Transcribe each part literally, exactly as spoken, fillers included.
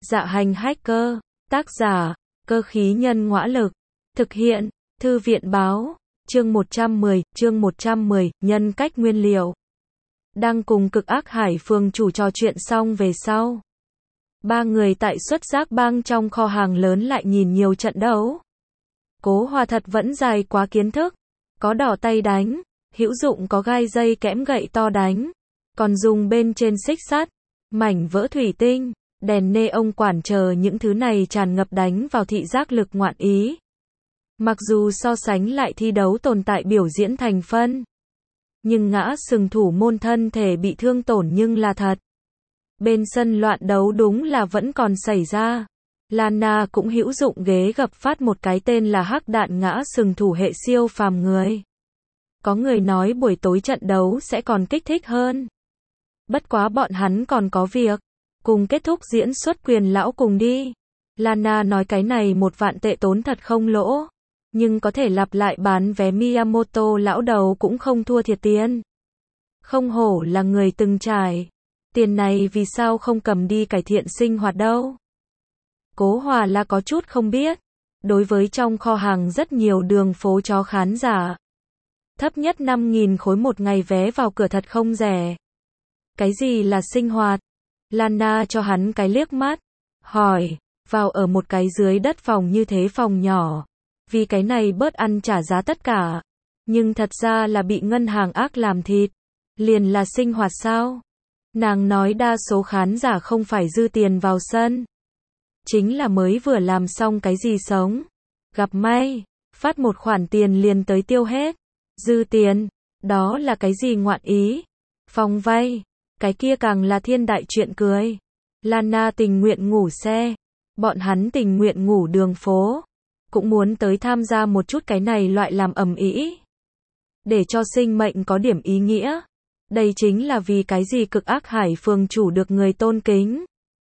Dạ hành hacker, tác giả, cơ khí nhân ngõa lực, thực hiện, thư viện báo, chương một trăm mười, chương một trăm mười, nhân cách nguyên liệu. Đang cùng cực ác hải phường chủ trò chuyện xong về sau. Ba người tại xuất giác bang trong kho hàng lớn lại nhìn nhiều trận đấu. Cố Hòa thật vẫn dài quá kiến thức, có đỏ tay đánh, hữu dụng có gai dây kẽm gậy to đánh, còn dùng bên trên xích sắt, mảnh vỡ thủy tinh, đèn nê ông quản chờ những thứ này tràn ngập đánh vào thị giác lực ngoạn ý. Mặc dù so sánh lại thi đấu tồn tại biểu diễn thành phân, nhưng ngã sừng thủ môn thân thể bị thương tổn nhưng là thật. Bên sân loạn đấu đúng là vẫn còn xảy ra. Lana cũng hữu dụng ghế gập phát một cái tên là hắc đạn ngã sừng thủ hệ siêu phàm người. Có người nói buổi tối trận đấu sẽ còn kích thích hơn. Bất quá bọn hắn còn có việc. Cùng kết thúc diễn xuất Quyền lão cùng đi. Lana nói cái này một vạn tệ tốn thật không lỗ. Nhưng có thể lặp lại bán vé Miyamoto lão đầu cũng không thua thiệt tiền. Không hổ là người từng trải. Tiền này vì sao không cầm đi cải thiện sinh hoạt đâu. Cố Hòa là có chút không biết. Đối với trong kho hàng rất nhiều đường phố chó khán giả. Thấp nhất năm nghìn khối một ngày vé vào cửa thật không rẻ. Cái gì là sinh hoạt? Lana cho hắn cái liếc mắt. Hỏi, vào ở một cái dưới đất phòng như thế phòng nhỏ. Vì cái này bớt ăn trả giá tất cả. Nhưng thật ra là bị ngân hàng ác làm thịt. Liền là sinh hoạt sao? Nàng nói đa số khán giả không phải dư tiền vào sân. Chính là mới vừa làm xong cái gì sống. Gặp may, phát một khoản tiền liền tới tiêu hết. Dư tiền, đó là cái gì ngoạn ý? Phòng vay, cái kia càng là thiên đại chuyện cười. Lana tình nguyện ngủ xe, bọn hắn tình nguyện ngủ đường phố. Cũng muốn tới tham gia một chút cái này loại làm ầm ĩ. Để cho sinh mệnh có điểm ý nghĩa. Đây chính là vì cái gì cực ác hải phường chủ được người tôn kính.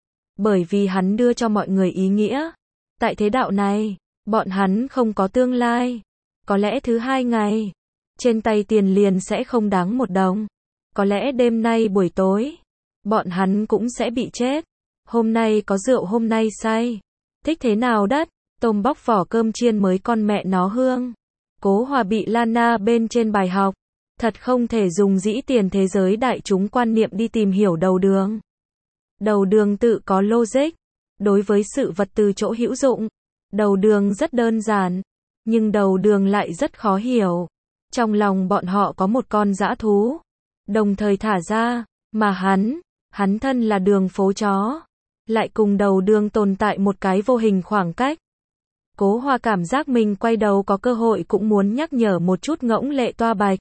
Bởi vì hắn đưa cho mọi người ý nghĩa. Tại thế đạo này, bọn hắn không có tương lai. Có lẽ thứ hai ngày, trên tay tiền liền sẽ không đáng một đồng. Có lẽ đêm nay buổi tối, bọn hắn cũng sẽ bị chết. Hôm nay có rượu hôm nay say. Thích thế nào đất, tôm bóc vỏ cơm chiên mới con mẹ nó hương. Cố Hòa bị Lana bên trên bài học. Thật không thể dùng dĩ tiền thế giới đại chúng quan niệm đi tìm hiểu đầu đường. Đầu đường tự có logic. Đối với sự vật từ chỗ hữu dụng, đầu đường rất đơn giản. Nhưng đầu đường lại rất khó hiểu. Trong lòng bọn họ có một con dã thú. Đồng thời thả ra, mà hắn, hắn thân là đường phố chó. Lại cùng đầu đường tồn tại một cái vô hình khoảng cách. Cố Hòa cảm giác mình quay đầu có cơ hội cũng muốn nhắc nhở một chút ngỗng lệ toa bạch.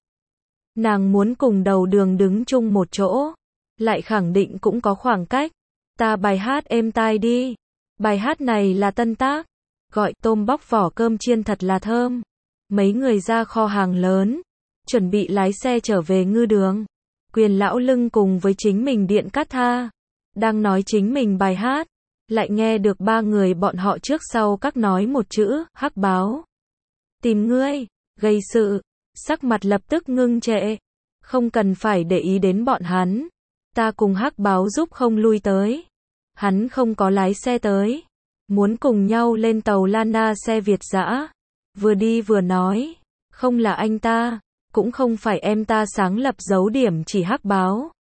Nàng muốn cùng đầu đường đứng chung một chỗ. Lại khẳng định cũng có khoảng cách. Ta bài hát êm tai đi. Bài hát này là tân tác. Gọi tôm bóc vỏ cơm chiên thật là thơm. Mấy người ra kho hàng lớn. Chuẩn bị lái xe trở về ngư đường. Quyền lão lưng cùng với chính mình điện cát tha. Đang nói chính mình bài hát. Lại nghe được ba người bọn họ trước sau các nói một chữ, hắc báo. Tìm ngươi, gây sự. Sắc mặt lập tức ngưng trệ. Không cần phải để ý đến bọn hắn. Ta cùng hắc báo giúp không lui tới. Hắn không có lái xe tới. Muốn cùng nhau lên tàu Lana xe Việt dã. Vừa đi vừa nói. Không là anh ta. Cũng không phải em ta sáng lập dấu điểm chỉ hắc báo.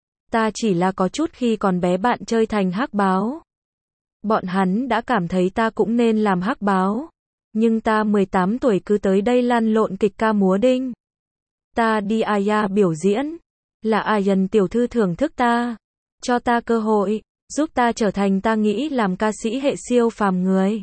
Ta chỉ là có chút khi còn bé bạn chơi thành hắc báo. Bọn hắn đã cảm thấy ta cũng nên làm hắc báo. Nhưng ta mười tám tuổi cứ tới đây lăn lộn kịch ca múa đinh. Ta đi Aya biểu diễn. Là Ayan tiểu thư thưởng thức ta. Cho ta cơ hội. Giúp ta trở thành ta nghĩ làm ca sĩ hệ siêu phàm người.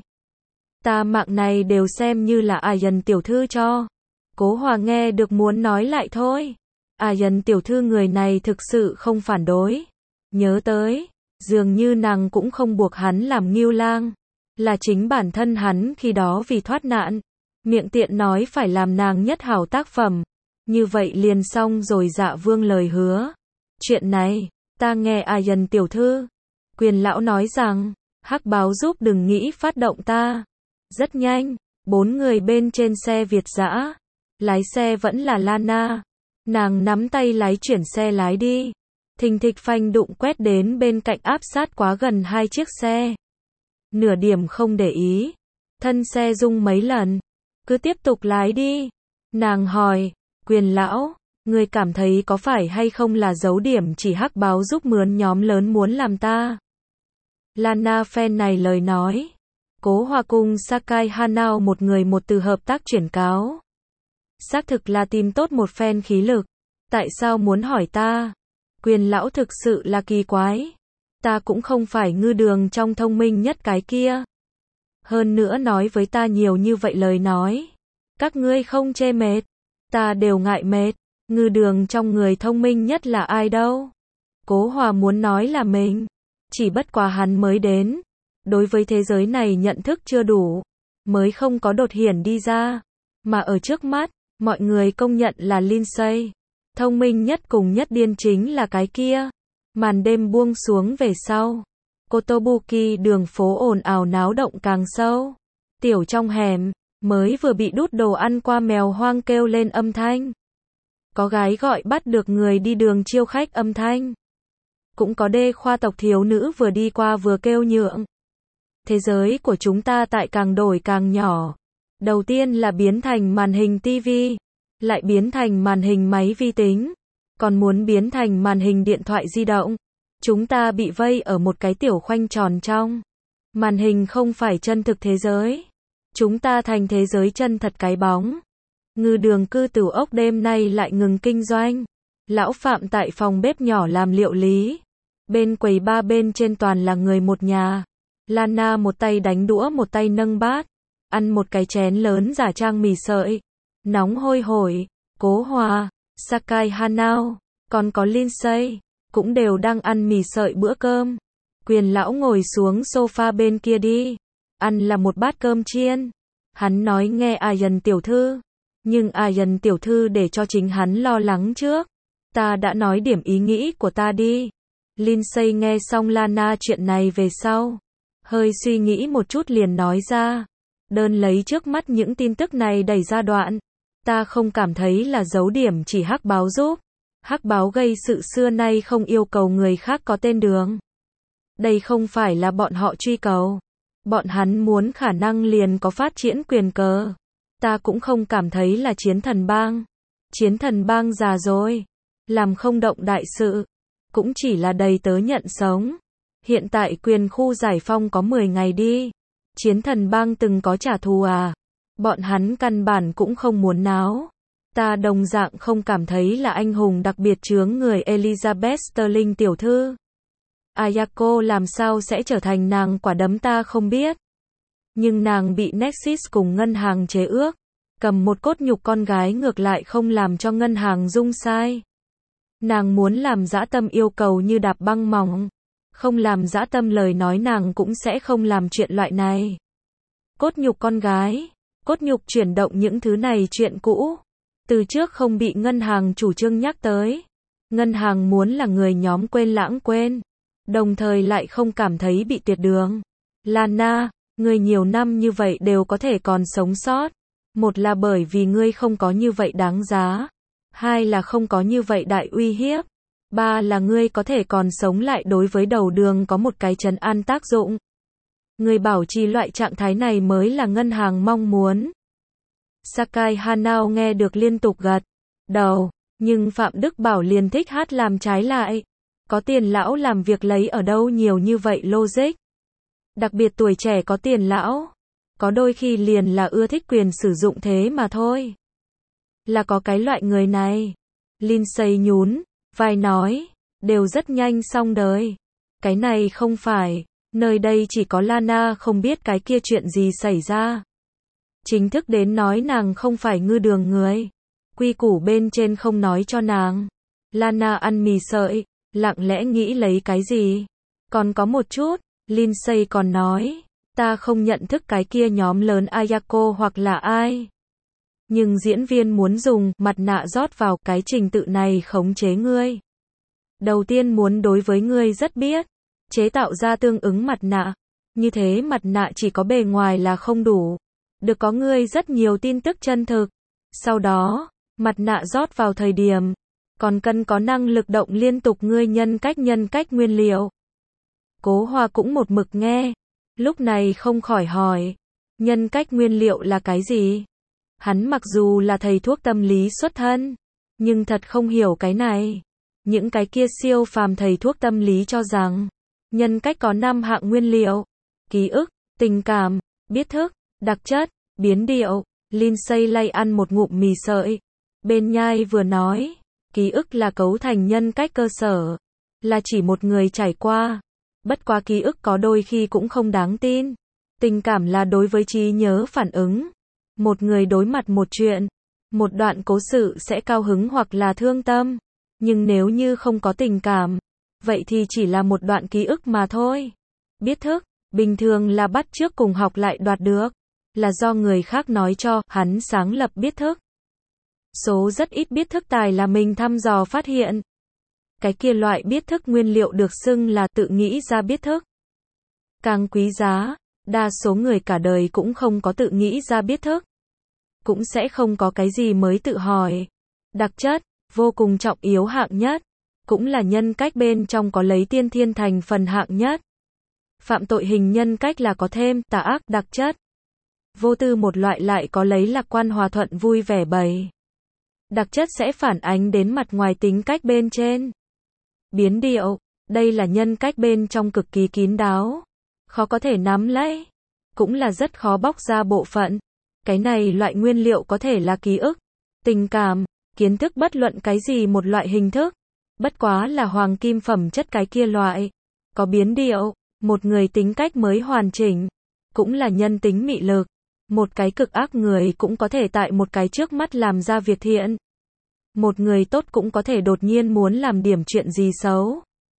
Ta mạng này đều xem như là Ayan tiểu thư cho. Cố Hòa nghe được muốn nói lại thôi. Ayan tiểu thư người này thực sự không phản đối. Nhớ tới. Dường như nàng cũng không buộc hắn làm nghiêu lang. Là chính bản thân hắn khi đó vì thoát nạn. Miệng tiện nói phải làm nàng nhất hảo tác phẩm. Như vậy liền xong rồi dạ vương lời hứa. Chuyện này, ta nghe Ayan tiểu thư. Quyền lão nói rằng, hắc báo giúp đừng nghĩ phát động ta. Rất nhanh, bốn người bên trên xe Việt dã. Lái xe vẫn là Lana. Nàng nắm tay lái chuyển xe lái đi. Thình thịch phanh đụng quét đến bên cạnh áp sát quá gần hai chiếc xe. nửa điểm không để ý. Thân xe rung mấy lần. Cứ tiếp tục lái đi. Nàng hỏi, Quyền lão, ngươi cảm thấy có phải hay không là dấu điểm chỉ hắc báo giúp mướn nhóm lớn muốn làm ta? Lana phen này lời nói. Cố Hòa cùng Sakai Hanao một người một từ hợp tác chuyển cáo. Xác thực là tìm tốt một phen khí lực. Tại sao muốn hỏi ta? Quyền lão thực sự là kỳ quái. Ta cũng không phải ngư đường trong thông minh nhất cái kia. Hơn nữa nói với ta nhiều như vậy lời nói. Các ngươi không chê mệt. Ta đều ngại mệt. Ngư đường trong người thông minh nhất là ai đâu? Cố Hòa muốn nói là mình. Chỉ bất quá hắn mới đến. Đối với thế giới này nhận thức chưa đủ. Mới không có đột hiển đi ra. Mà ở trước mắt, mọi người công nhận là Lindsay. Thông minh nhất cùng nhất điên chính là cái kia. Màn đêm buông xuống về sau. Kotobuki đường phố ồn ào náo động càng sâu. Tiểu trong hẻm, mới vừa bị đút đồ ăn qua mèo hoang kêu lên âm thanh. Có gái gọi bắt được người đi đường chiêu khách âm thanh. Cũng có đê khoa tộc thiếu nữ vừa đi qua vừa kêu nhượng. Thế giới của chúng ta tại càng đổi càng nhỏ. Đầu tiên là biến thành màn hình tivi, lại biến thành màn hình máy vi tính, còn muốn biến thành màn hình điện thoại di động. Chúng ta bị vây ở một cái tiểu khoanh tròn trong. Màn hình không phải chân thực thế giới. Chúng ta thành thế giới chân thật cái bóng. Ngư đường cư tử ốc đêm nay lại ngừng kinh doanh. Lão Phạm tại phòng bếp nhỏ làm liệu lý. Bên quầy ba bên trên toàn là người một nhà. Lana một tay đánh đũa một tay nâng bát. Ăn một cái chén lớn giả trang mì sợi. Nóng hôi hổi. Cố Hòa, Sakai Hanao, còn có Lindsay, cũng đều đang ăn mì sợi bữa cơm. Quyền lão ngồi xuống sofa bên kia đi. Ăn là một bát cơm chiên. Hắn nói nghe Ayan tiểu thư. Nhưng Ayan tiểu thư để cho chính hắn lo lắng trước. Ta đã nói điểm ý nghĩ của ta đi. Lindsay nghe xong Lana chuyện này về sau. Hơi suy nghĩ một chút liền nói ra. Đơn lấy trước mắt những tin tức này đẩy ra đoạn. Ta không cảm thấy là dấu điểm chỉ hắc báo giúp. Hắc báo gây sự xưa nay không yêu cầu người khác có tên đường. Đây không phải là bọn họ truy cầu. Bọn hắn muốn khả năng liền có phát triển quyền cờ. Ta cũng không cảm thấy là chiến thần bang. Chiến thần bang già rồi. Làm không động đại sự. Cũng chỉ là đầy tớ nhận sống. Hiện tại quyền khu giải phong có mười ngày đi. Chiến thần bang từng có trả thù à? Bọn hắn căn bản cũng không muốn náo. Ta đồng dạng không cảm thấy là anh hùng đặc biệt chướng người Elizabeth Sterling tiểu thư. Ayako làm sao sẽ trở thành nàng quả đấm ta không biết. Nhưng nàng bị Nexus cùng ngân hàng chế ước. Cầm một cốt nhục con gái ngược lại không làm cho ngân hàng rung sai. Nàng muốn làm dã tâm yêu cầu như đạp băng mỏng. Không làm dã tâm lời nói nàng cũng sẽ không làm chuyện loại này. Cốt nhục con gái. Cốt nhục chuyển động những thứ này chuyện cũ. Từ trước không bị ngân hàng chủ trương nhắc tới. Ngân hàng muốn là người nhóm quên lãng quên. Đồng thời lại không cảm thấy bị tuyệt đường. Lana, ngươi nhiều năm như vậy đều có thể còn sống sót. Một là bởi vì ngươi không có như vậy đáng giá. Hai là không có như vậy đại uy hiếp. Ba là ngươi có thể còn sống lại đối với đầu đường có một cái trấn an tác dụng. Ngươi bảo trì loại trạng thái này mới là ngân hàng mong muốn. Sakai Hanao nghe được liên tục gật đầu, nhưng Phạm Đức Bảo liền thích hát làm trái lại. Có tiền lão làm việc lấy ở đâu nhiều như vậy logic. Đặc biệt tuổi trẻ có tiền lão. Có đôi khi liền là ưa thích quyền sử dụng thế mà thôi. Là có cái loại người này. Lindsay nhún vai nói, đều rất nhanh xong đời. Cái này không phải, nơi đây chỉ có Lana không biết cái kia chuyện gì xảy ra. Chính thức đến nói nàng không phải ngư đường người. Quy củ bên trên không nói cho nàng. Lana ăn mì sợi, lặng lẽ nghĩ lấy cái gì. Còn có một chút, Lindsay còn nói, ta không nhận thức cái kia nhóm lớn Ayako hoặc là ai. Nhưng diễn viên muốn dùng mặt nạ rót vào cái trình tự này khống chế ngươi. Đầu tiên muốn đối với ngươi rất biết, chế tạo ra tương ứng mặt nạ. Như thế mặt nạ chỉ có bề ngoài là không đủ. Được có ngươi rất nhiều tin tức chân thực. Sau đó, mặt nạ rót vào thời điểm, còn cần có năng lực động liên tục ngươi nhân cách nhân cách nguyên liệu. Cố Hòa cũng một mực nghe. Lúc này không khỏi hỏi, nhân cách nguyên liệu là cái gì? Hắn mặc dù là thầy thuốc tâm lý xuất thân, nhưng thật không hiểu cái này. Những cái kia siêu phàm thầy thuốc tâm lý cho rằng, nhân cách có năm hạng nguyên liệu: ký ức, tình cảm, biết thức, đặc chất, biến điệu. Lindsay lay ăn một ngụm mì sợi, bên nhai vừa nói, ký ức là cấu thành nhân cách cơ sở, là chỉ một người trải qua. Bất quá ký ức có đôi khi cũng không đáng tin. Tình cảm là đối với trí nhớ phản ứng. Một người đối mặt một chuyện, một đoạn cố sự sẽ cao hứng hoặc là thương tâm. Nhưng nếu như không có tình cảm, vậy thì chỉ là một đoạn ký ức mà thôi. Biết thức, bình thường là bắt chước cùng học lại đoạt được, là do người khác nói cho, hắn sáng lập biết thức. Số rất ít biết thức tài là mình thăm dò phát hiện. Cái kia loại biết thức nguyên liệu được xưng là tự nghĩ ra biết thức. Càng quý giá, đa số người cả đời cũng không có tự nghĩ ra biết thức. Cũng sẽ không có cái gì mới tự hỏi. Đặc chất, vô cùng trọng yếu hạng nhất, cũng là nhân cách bên trong có lấy tiên thiên thành phần hạng nhất. Phạm tội hình nhân cách là có thêm tà ác đặc chất. Vô tư một loại lại có lấy lạc quan hòa thuận vui vẻ bày. Đặc chất sẽ phản ánh đến mặt ngoài tính cách bên trên. Biến điệu, đây là nhân cách bên trong cực kỳ kín đáo, khó có thể nắm lấy, cũng là rất khó bóc ra bộ phận. Cái này loại nguyên liệu có thể là ký ức, tình cảm, kiến thức, bất luận cái gì một loại hình thức. Bất quá là hoàng kim phẩm chất cái kia loại. Có biến điệu, một người tính cách mới hoàn chỉnh, cũng là nhân tính mị lực. Một cái cực ác người cũng có thể tại một cái trước mắt làm ra việc thiện. Một người tốt cũng có thể đột nhiên muốn làm điểm chuyện gì xấu.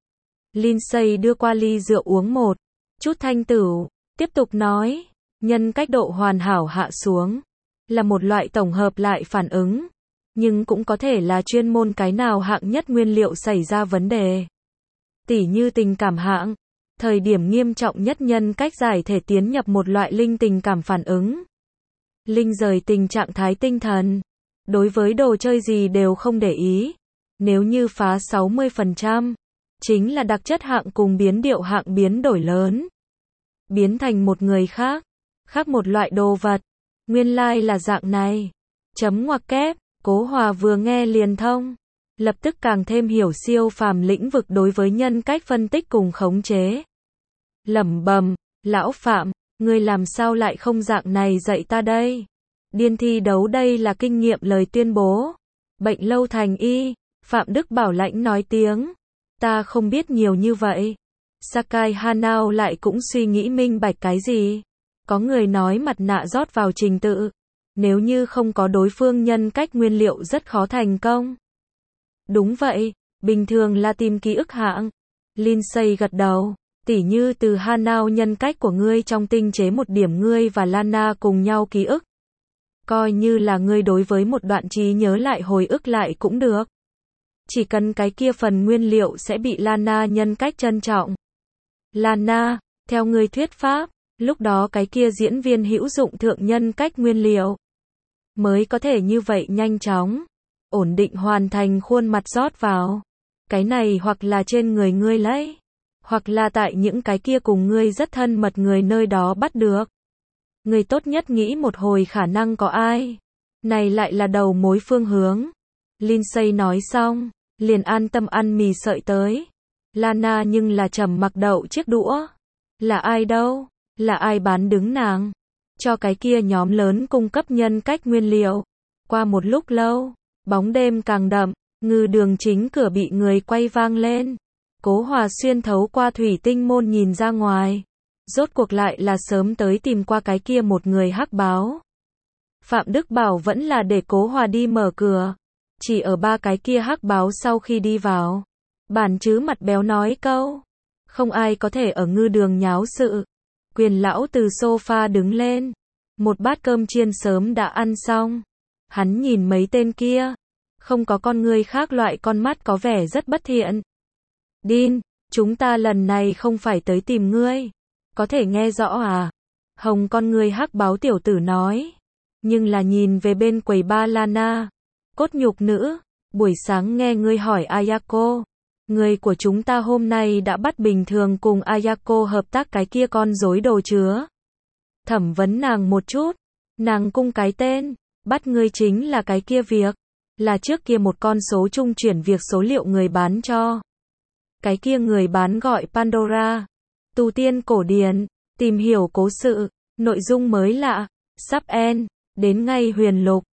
Lindsay đưa qua ly rượu uống một chút thanh tửu, tiếp tục nói, nhân cách độ hoàn hảo hạ xuống, là một loại tổng hợp lại phản ứng, nhưng cũng có thể là chuyên môn cái nào hạng nhất nguyên liệu xảy ra vấn đề. Tỉ như tình cảm hạng, thời điểm nghiêm trọng nhất nhân cách giải thể tiến nhập một loại linh tình cảm phản ứng. Linh rời tình trạng thái tinh thần, đối với đồ chơi gì đều không để ý. Nếu như phá sáu mươi phần trăm, chính là đặc chất hạng cùng biến điệu hạng biến đổi lớn. Biến thành một người khác, khác một loại đồ vật. Nguyên lai là dạng này. Chấm ngoặc kép, Cố Hòa vừa nghe liền thông. Lập tức càng thêm hiểu siêu phàm lĩnh vực đối với nhân cách phân tích cùng khống chế. Lẩm bẩm, lão Phạm, ngươi làm sao lại không dạng này dạy ta đây? Điên thi đấu đây là kinh nghiệm lời tuyên bố. Bệnh lâu thành y, Phạm Đức Bảo lãnh nói tiếng. Ta không biết nhiều như vậy. Sakai Hanao lại cũng suy nghĩ minh bạch cái gì? Có người nói mặt nạ rót vào trình tự. Nếu như không có đối phương nhân cách nguyên liệu rất khó thành công. Đúng vậy, bình thường là tìm ký ức hạng. Lindsay gật đầu. Tỉ như từ Hanao nhân cách của ngươi trong tinh chế một điểm ngươi và Lana cùng nhau ký ức. Coi như là ngươi đối với một đoạn trí nhớ lại hồi ức lại cũng được. Chỉ cần cái kia phần nguyên liệu sẽ bị Lana nhân cách trân trọng. Lana, theo ngươi thuyết pháp, lúc đó cái kia diễn viên hữu dụng thượng nhân cách nguyên liệu. Mới có thể như vậy nhanh chóng, ổn định hoàn thành khuôn mặt rót vào. Cái này hoặc là trên người ngươi lấy, hoặc là tại những cái kia cùng ngươi rất thân mật người nơi đó bắt được. Ngươi tốt nhất nghĩ một hồi khả năng có ai. Này lại là đầu mối phương hướng. Lindsay nói xong, liền an tâm ăn mì sợi tới. Lana nhưng là trầm mặc đậu chiếc đũa. Là ai đâu? Là ai bán đứng nàng? Cho cái kia nhóm lớn cung cấp nhân cách nguyên liệu. Qua một lúc lâu, bóng đêm càng đậm, ngư đường chính cửa bị người quay vang lên. Cố Hòa xuyên thấu qua thủy tinh môn nhìn ra ngoài. Rốt cuộc lại là sớm tới tìm qua cái kia một người hắc báo. Phạm Đức Bảo vẫn là để Cố Hòa đi mở cửa. Chỉ ở ba cái kia hắc báo sau khi đi vào. Bản chứ mặt béo nói câu. Không ai có thể ở ngư đường nháo sự. Quyền lão từ sofa đứng lên. Một bát cơm chiên sớm đã ăn xong. Hắn nhìn mấy tên kia. Không có con người khác loại con mắt có vẻ rất bất thiện. Dean, chúng ta lần này không phải tới tìm ngươi. Có thể nghe rõ à? Hồng con ngươi hắc báo tiểu tử nói. Nhưng là nhìn về bên quầy ba Lana. Cốt nhục nữ. Buổi sáng nghe ngươi hỏi Ayako. Người của chúng ta hôm nay đã bắt bình thường cùng Ayako hợp tác cái kia con rối đồ chứa. Thẩm vấn nàng một chút. Nàng cung cái tên. Bắt ngươi chính là cái kia việc. Là trước kia một con số trung chuyển việc số liệu người bán cho. Cái kia người bán gọi Pandora. Tu tiên cổ điển. Tìm hiểu cố sự. Nội dung mới lạ. Sắp end. Đến ngay huyền lục.